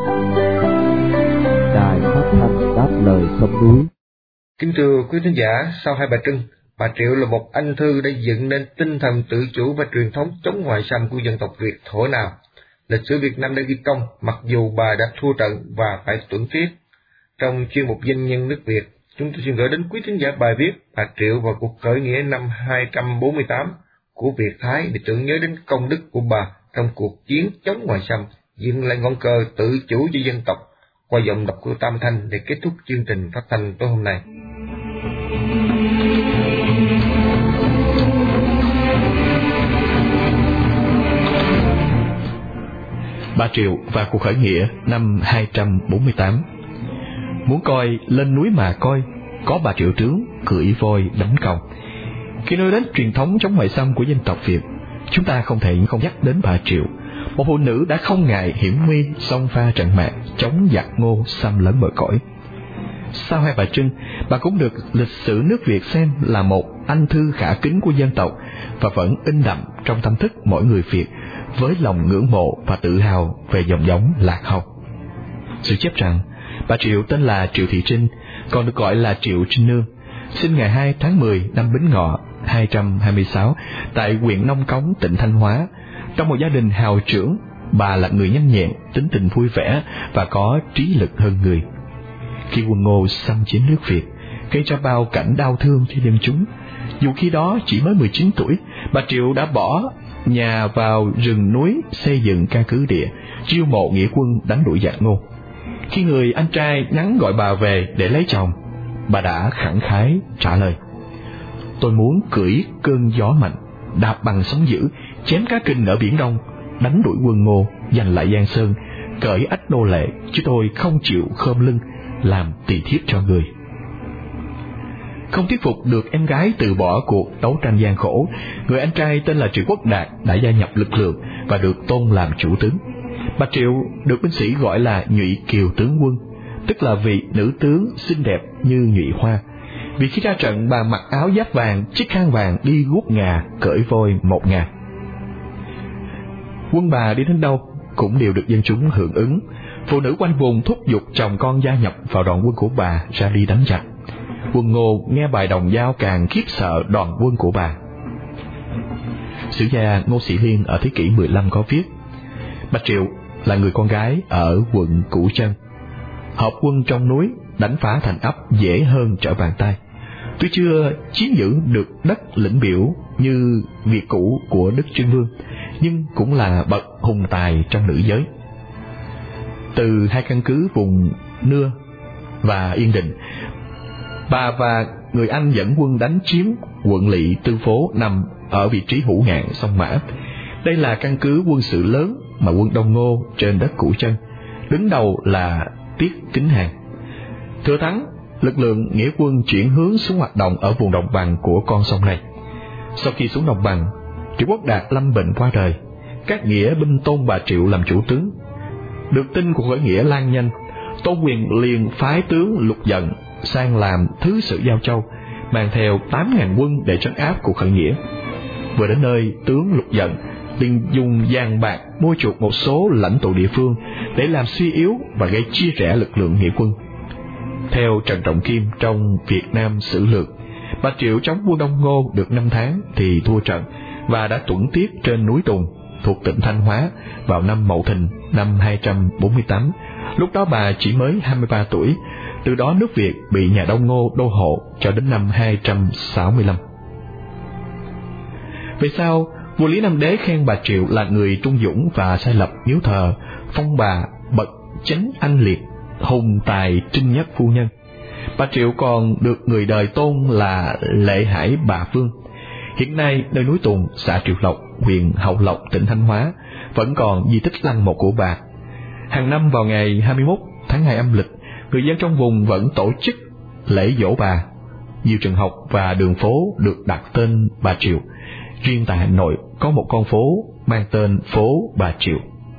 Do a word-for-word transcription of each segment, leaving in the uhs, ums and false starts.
Đài Phát thanh Đáp Lời Sông Núi. Kính thưa quý thính giả, sau hai bà Trưng, bà Triệu là một anh thư đã dựng nên tinh thần tự chủ và truyền thống chống ngoại xâm của dân tộc Việt thuở nào. Lịch sử Việt Nam đã ghi công, mặc dù bà đã thua trận và phải tuẫn tiết. Trong chuyên mục Danh nhân nước Việt, chúng tôi xin gửi đến quý thính giả bài viết Bà Triệu và cuộc khởi nghĩa năm hai trăm bốn mươi tám của Việt Thái để tưởng nhớ đến công đức của bà trong cuộc chiến chống ngoại xâm, dựng lại ngọn cờ tự chủ cho dân tộc, qua giọng đọc của Tam Thanh để kết thúc chương trình phát thanh tối hôm nay. Bà Triệu và cuộc khởi nghĩa năm hai trăm bốn mươi tám. Muốn coi lên núi mà coi, có bà Triệu trướng cưỡi voi đánh còng. Khi nói đến truyền thống chống ngoại xâm của dân tộc Việt, chúng ta không thể không nhắc đến bà Triệu, một phụ nữ đã không ngại hiểm nguy xông pha trận mạc chống giặc Ngô xâm lấn bờ cõi. Sau hai bà Trưng, bà cũng được lịch sử nước Việt xem là một anh thư khả kính của dân tộc và vẫn in đậm trong tâm thức mỗi người Việt với lòng ngưỡng mộ và tự hào về dòng giống Lạc Hồng. Sự chép rằng bà Triệu tên là Triệu Thị Trinh, còn được gọi là Triệu Trinh Nương, sinh ngày hai tháng mười năm Bính Ngọ hai trăm hai mươi sáu tại huyện Nông Cống, tỉnh Thanh Hóa. Trong một gia đình hào trưởng, bà là người nhanh nhẹn, tính tình vui vẻ và có trí lực hơn người. Khi quân Ngô xâm chiếm nước Việt, gây ra bao cảnh đau thương cho dân chúng, dù khi đó chỉ mới mười chín tuổi, bà Triệu đã bỏ nhà vào rừng núi xây dựng căn cứ địa, chiêu mộ nghĩa quân đánh đuổi giặc Ngô. Khi người anh trai nhắn gọi bà về để lấy chồng, bà đã khẳng khái trả lời: "Tôi muốn cưỡi cơn gió mạnh, đạp bằng sóng dữ, chém cá kinh ở Biển Đông, đánh đuổi quân Ngô, giành lại Giang Sơn, cởi ách nô lệ, chứ tôi không chịu khom lưng làm tỳ thiếp cho người." Không thuyết phục được em gái từ bỏ cuộc đấu tranh gian khổ, người anh trai tên là Triệu Quốc Đạt đã gia nhập lực lượng và được tôn làm chủ tướng. Bà Triệu được binh sĩ gọi là Nhụy Kiều tướng quân, tức là vị nữ tướng xinh đẹp như nhụy hoa. Vì khi ra trận, bà mặc áo giáp vàng, chiếc khăn vàng, đi guốc ngà, cưỡi voi một ngà. Quân bà đi đến đâu cũng đều được dân chúng hưởng ứng. Phụ nữ quanh vùng thúc giục chồng con gia nhập vào đoàn quân của bà ra đi đánh giặc. Quân Ngô nghe bài đồng dao càng khiếp sợ đoàn quân của bà. Sử gia Ngô Sĩ Liên ở thế kỷ mười lăm có viết: Bà Triệu là người con gái ở quận Củ Chân. Hợp quân trong núi, đánh phá thành ấp dễ hơn trở bàn tay. Tuy chưa chiếm giữ được đất lĩnh biểu như việc cũ của Đức Trưng Vương, nhưng cũng là bậc hùng tài trong nữ giới. Từ hai căn cứ vùng Nưa và Yên Định, bà và người Anh dẫn quân đánh chiếm quận lỵ Tư Phố nằm ở vị trí hữu ngạn sông Mã. Đây là căn cứ quân sự lớn mà quân Đông Ngô trên đất Củ Chân, đứng đầu là Tiết Kính Hàng. Thừa thắng, lực lượng nghĩa quân chuyển hướng xuống hoạt động ở vùng đồng bằng của con sông này. Sau khi xuống đồng bằng, Triệu Quốc Đạt lâm bệnh qua đời. Các nghĩa binh tôn bà Triệu làm chủ tướng. Được tin cuộc khởi nghĩa lan nhanh, Tô Quyền liền phái tướng Lục Dận sang làm thứ sử Giao Châu, mang theo tám ngàn quân để trấn áp cuộc khởi nghĩa. Vừa đến nơi, tướng Lục Dận liền dùng vàng bạc mua chuộc một số lãnh tụ địa phương để làm suy yếu và gây chia rẽ lực lượng nghĩa quân. Theo Trần Trọng Kim trong Việt Nam Sử Lược, bà Triệu chống quân Đông Ngô được năm tháng thì thua trận và đã tuẫn tiết trên núi Tùng thuộc tỉnh Thanh Hóa vào năm Mậu Thìn năm hai trăm bốn mươi tám. Lúc đó bà chỉ mới hai mươi ba tuổi. Từ đó nước Việt bị nhà Đông Ngô đô hộ cho đến năm hai trăm sáu mươi lăm. Về sau, vua Lý Nam Đế khen bà Triệu là người trung dũng và sai lập miếu thờ, phong bà bậc chánh anh liệt, hùng tài trinh nhất phu nhân. Bà Triệu còn được người đời tôn là Lệ Hải Bà Vương. Hiện nay, nơi núi Tùng, xã Triệu Lộc, huyện Hậu Lộc, tỉnh Thanh Hóa vẫn còn di tích lăng mộ của bà. Hàng năm vào ngày hai mươi mốt tháng hai âm lịch, người dân trong vùng vẫn tổ chức lễ giỗ bà. Nhiều trường học và đường phố được đặt tên bà Triệu. Riêng tại Hà Nội có một con phố mang tên phố Bà Triệu.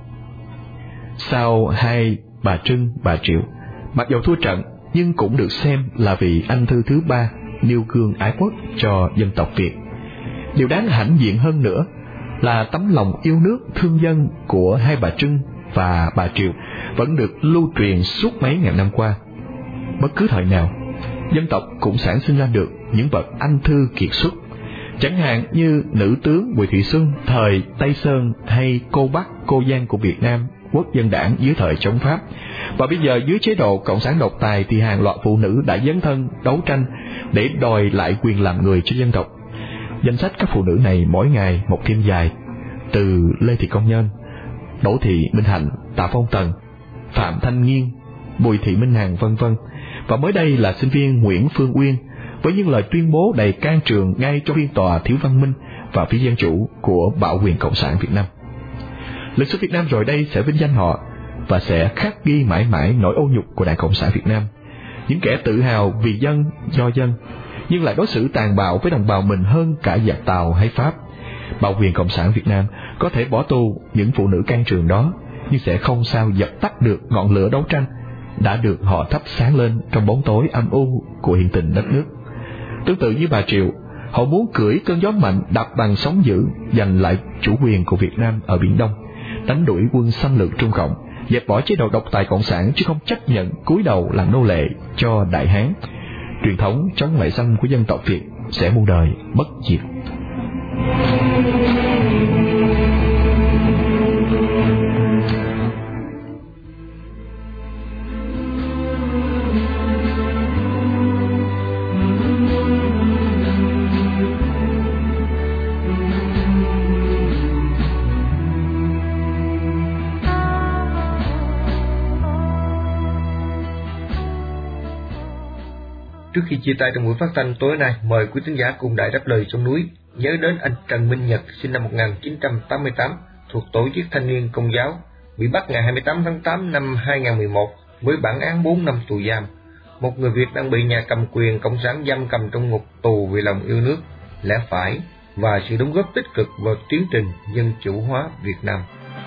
Sau hai bà Trưng, bà Triệu, mặc dù thua trận nhưng cũng được xem là vị anh thư thứ ba nêu gương ái quốc cho dân tộc Việt. Điều đáng hãnh diện hơn nữa là tấm lòng yêu nước thương dân của hai bà Trưng và bà Triệu vẫn được lưu truyền suốt mấy ngàn năm qua. Bất cứ thời nào, dân tộc cũng sản sinh ra được những bậc anh thư kiệt xuất, chẳng hạn như nữ tướng Bùi Thị Xuân thời Tây Sơn hay cô Bắc, cô Giang của Việt Nam Quốc dân đảng dưới thời chống Pháp. Và bây giờ dưới chế độ cộng sản độc tài thì hàng loạt phụ nữ đã dấn thân đấu tranh để đòi lại quyền làm người cho dân tộc. Danh sách các phụ nữ này mỗi ngày một thêm dài, từ Lê Thị Công Nhân, Đỗ Thị Minh Hạnh, Tạ Phong Tần, Phạm Thanh Nghiên, Bùi Thị Minh Hằng vân vân. Và mới đây là sinh viên Nguyễn Phương Uyên với những lời tuyên bố đầy can trường ngay trong phiên tòa thiếu văn minh và phi dân chủ của bạo quyền cộng sản Việt Nam. Lịch sử Việt Nam rồi đây sẽ vinh danh họ và sẽ khắc ghi mãi mãi nỗi ô nhục của Đảng Cộng sản Việt Nam, những kẻ tự hào vì dân do dân nhưng lại đối xử tàn bạo với đồng bào mình hơn cả giặc Tàu hay Pháp. Bạo quyền cộng sản Việt Nam có thể bỏ tù những phụ nữ can trường đó, nhưng sẽ không sao dập tắt được ngọn lửa đấu tranh đã được họ thắp sáng lên trong bóng tối âm u của hiện tình đất nước. Tương tự như bà Triệu, họ muốn cưỡi cơn gió mạnh đạp bằng sóng dữ, giành lại chủ quyền của Việt Nam ở Biển Đông, đánh đuổi quân xâm lược Trung Cộng, dẹp bỏ chế độ độc tài cộng sản chứ không chấp nhận cúi đầu làm nô lệ cho Đại Hán. Truyền thống chống ngoại xâm của dân tộc Việt sẽ muôn đời bất diệt. Trước khi chia tay trong buổi phát thanh tối nay, mời quý thính giả cùng Đài Đáp Lời Sông Núi nhớ đến anh Trần Minh Nhật, sinh năm một nghìn chín trăm tám mươi tám, thuộc tổ chức thanh niên Công giáo, bị bắt ngày hai mươi tám tháng tám năm hai nghìn không trăm mười một với bản án bốn năm tù giam. Một người Việt đang bị nhà cầm quyền cộng sản giam cầm trong ngục tù vì lòng yêu nước, lẽ phải và sự đóng góp tích cực vào tiến trình dân chủ hóa Việt Nam.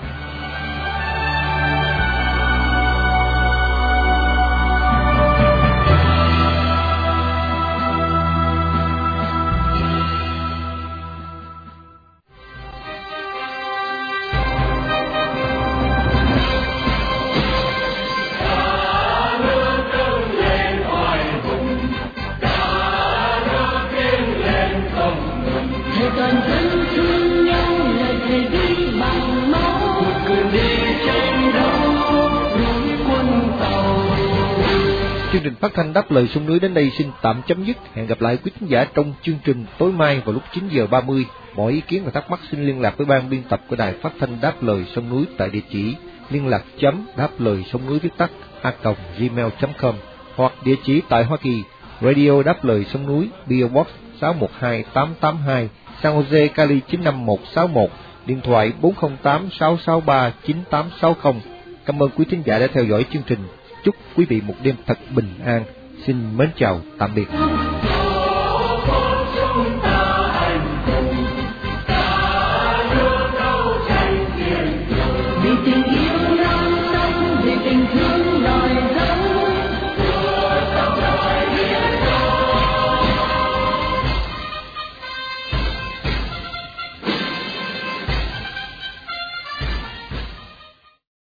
Chương trình phát thanh Đáp Lời Sông Núi đến đây xin tạm chấm dứt. Hẹn gặp lại quý khán giả trong chương trình tối mai vào lúc chín giờ ba mươi. Mọi ý kiến và thắc mắc xin liên lạc với ban biên tập của đài phát thanh Đáp Lời Sông Núi tại địa chỉ liên lạc chấm đáp lời sông núi viết tắt a còng gmail chấm com hoặc địa chỉ tại Hoa Kỳ, Radio Đáp Lời Sông Núi, pê ô Box sáu một hai tám tám hai, San Jose, Cali chín năm một sáu một, điện thoại bốn không tám sáu sáu ba chín tám sáu không. Cảm ơn quý thính giả đã theo dõi chương trình. Chúc quý vị một đêm thật bình an. Xin mến chào, tạm biệt.